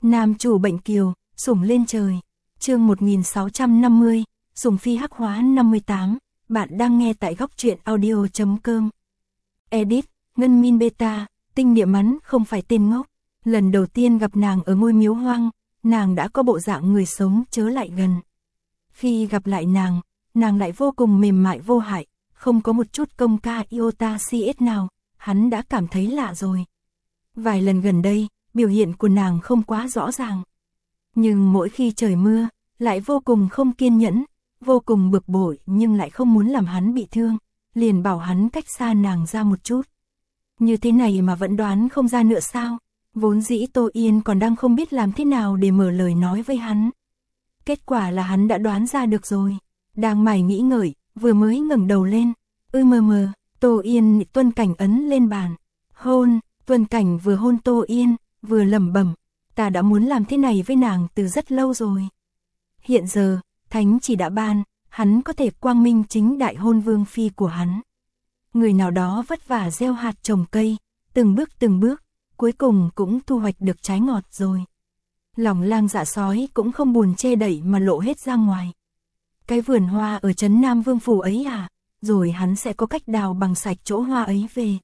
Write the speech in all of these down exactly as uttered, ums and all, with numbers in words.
Nam chủ bệnh kiều, sủng lên trời. Chương một nghìn sáu trăm năm mươi, sủng phi hắc hóa năm mươi tám. Bạn đang nghe tại góc truyện audio chấm com. Edit, Ngân Min Beta, tinh địa mắn không phải tên ngốc. Lần đầu tiên gặp nàng ở ngôi miếu hoang, nàng đã có bộ dạng người sống chớ lại gần. Khi gặp lại nàng, nàng lại vô cùng mềm mại vô hại, không có một chút công ca iota cs nào, hắn đã cảm thấy lạ rồi. Vài lần gần đây, biểu hiện của nàng không quá rõ ràng. Nhưng mỗi khi trời mưa, lại vô cùng không kiên nhẫn, vô cùng bực bội nhưng lại không muốn làm hắn bị thương, liền bảo hắn cách xa nàng ra một chút. Như thế này mà vẫn đoán không ra nữa sao? Vốn dĩ Tô Yên còn đang không biết làm thế nào để mở lời nói với hắn. Kết quả là hắn đã đoán ra được rồi. Đang mải nghĩ ngợi, vừa mới ngẩng đầu lên. Ư mờ mờ, Tô Yên Tuân Cảnh ấn lên bàn. Hôn, Tuân Cảnh vừa hôn Tô Yên, vừa lẩm bẩm. Ta đã muốn làm thế này với nàng từ rất lâu rồi. Hiện giờ, Thánh chỉ đã ban, hắn có thể quang minh chính đại hôn vương phi của hắn. Người nào đó vất vả gieo hạt trồng cây, từng bước từng bước, cuối cùng cũng thu hoạch được trái ngọt rồi. Lòng lang dạ sói cũng không buồn che đậy mà lộ hết ra ngoài. Cái vườn hoa ở trấn Nam Vương phủ ấy à, rồi hắn sẽ có cách đào bằng sạch chỗ hoa ấy về.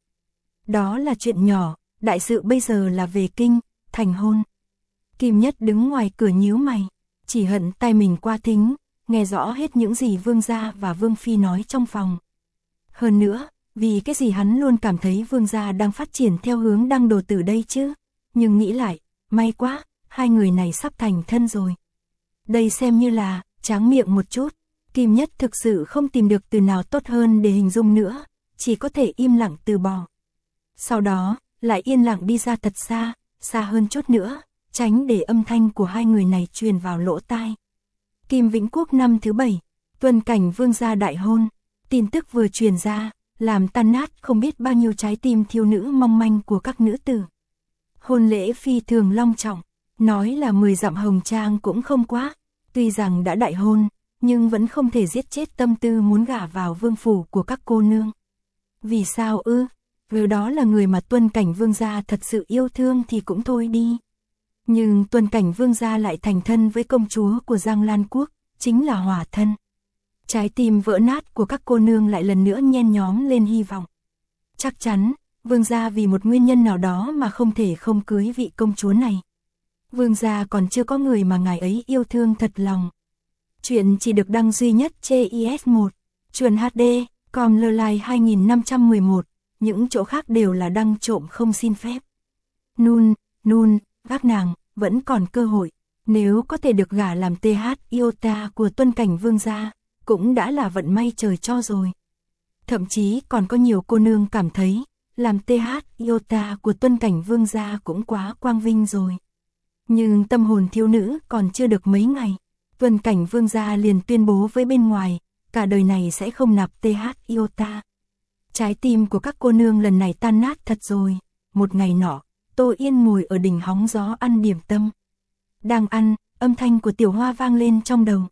Đó là chuyện nhỏ, đại sự bây giờ là về kinh, thành hôn. Kim Nhất đứng ngoài cửa nhíu mày, chỉ hận tay mình qua thính, nghe rõ hết những gì vương gia và vương phi nói trong phòng. Hơn nữa, vì cái gì hắn luôn cảm thấy vương gia đang phát triển theo hướng đăng đồ tử đây chứ. Nhưng nghĩ lại, may quá, hai người này sắp thành thân rồi. Đây xem như là, tráng miệng một chút. Kim Nhất thực sự không tìm được từ nào tốt hơn để hình dung nữa, chỉ có thể im lặng từ bỏ. Sau đó, lại yên lặng đi ra thật xa, xa hơn chút nữa, tránh để âm thanh của hai người này truyền vào lỗ tai. Kim Vĩnh Quốc năm thứ bảy, Tuân Cảnh vương gia đại hôn. Tin tức vừa truyền ra, làm tan nát không biết bao nhiêu trái tim thiếu nữ mong manh của các nữ tử. Hôn lễ phi thường long trọng, nói là mười dặm hồng trang cũng không quá. Tuy rằng đã đại hôn, nhưng vẫn không thể giết chết tâm tư muốn gả vào vương phủ của các cô nương. Vì sao ư? Nếu đó là người mà Tuân Cảnh vương gia thật sự yêu thương thì cũng thôi đi. Nhưng Tuân Cảnh vương gia lại thành thân với công chúa của Giang Lan Quốc, chính là Hỏa Thân. Trái tim vỡ nát của các cô nương lại lần nữa nhen nhóm lên hy vọng. Chắc chắn, vương gia vì một nguyên nhân nào đó mà không thể không cưới vị công chúa này. Vương gia còn chưa có người mà ngài ấy yêu thương thật lòng. Chuyện chỉ được đăng duy nhất trên i ét một, Truyện hát đê, com lơ lai hai nghìn năm trăm mười một, những chỗ khác đều là đăng trộm không xin phép. Nun, nun, các nàng, vẫn còn cơ hội, nếu có thể được gả làm tê hát iota của Tuân Cảnh vương gia, cũng đã là vận may trời cho rồi. Thậm chí còn có nhiều cô nương cảm thấy, làm tê hát iota của Tuân Cảnh vương gia cũng quá quang vinh rồi. Nhưng tâm hồn thiếu nữ còn chưa được mấy ngày, Tuân Cảnh vương gia liền tuyên bố với bên ngoài, cả đời này sẽ không nạp tê hát iota. Trái tim của các cô nương lần này tan nát thật rồi. Một ngày nọ, Tô Yên ngồi ở đỉnh hóng gió ăn điểm tâm. Đang ăn, âm thanh của Tiểu Hoa vang lên trong đầu.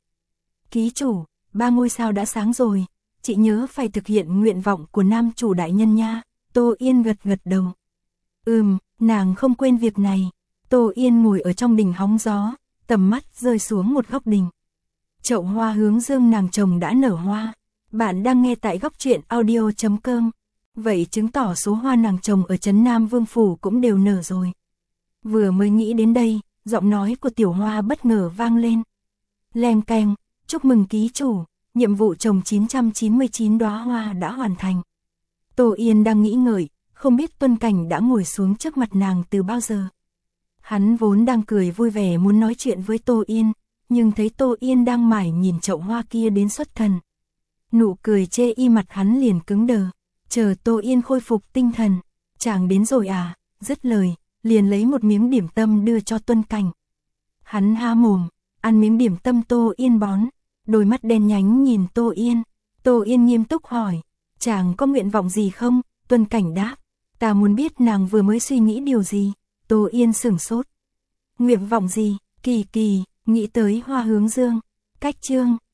Ký chủ, ba ngôi sao đã sáng rồi, chị nhớ phải thực hiện nguyện vọng của nam chủ đại nhân nha. Tô Yên gật gật đầu. Ừm, nàng không quên việc này. Tô Yên ngồi ở trong đỉnh hóng gió, tầm mắt rơi xuống một góc đình. Chậu hoa hướng dương nàng trồng đã nở hoa. Bạn đang nghe tại góc truyện audio chấm com. Vậy chứng tỏ số hoa nàng trồng ở trấn Nam Vương phủ cũng đều nở rồi. Vừa mới nghĩ đến đây, giọng nói của Tiểu Hoa bất ngờ vang lên. Leng keng, chúc mừng ký chủ, nhiệm vụ trồng chín trăm chín mươi chín đóa hoa đã hoàn thành. Tô Yên đang nghĩ ngợi, không biết Tuân Cảnh đã ngồi xuống trước mặt nàng từ bao giờ. Hắn vốn đang cười vui vẻ muốn nói chuyện với Tô Yên, nhưng thấy Tô Yên đang mải nhìn chậu hoa kia đến xuất thần. Nụ cười chê y mặt hắn liền cứng đờ, chờ Tô Yên khôi phục tinh thần. Chàng đến rồi à, dứt lời, liền lấy một miếng điểm tâm đưa cho Tuân Cảnh. Hắn há mồm, ăn miếng điểm tâm Tô Yên bón, đôi mắt đen nhánh nhìn Tô Yên. Tô Yên nghiêm túc hỏi, chàng có nguyện vọng gì không? Tuân Cảnh đáp, ta muốn biết nàng vừa mới suy nghĩ điều gì. Tô Yên sửng sốt. Nguyện vọng gì? Kỳ kỳ, nghĩ tới hoa hướng dương. Cách chương,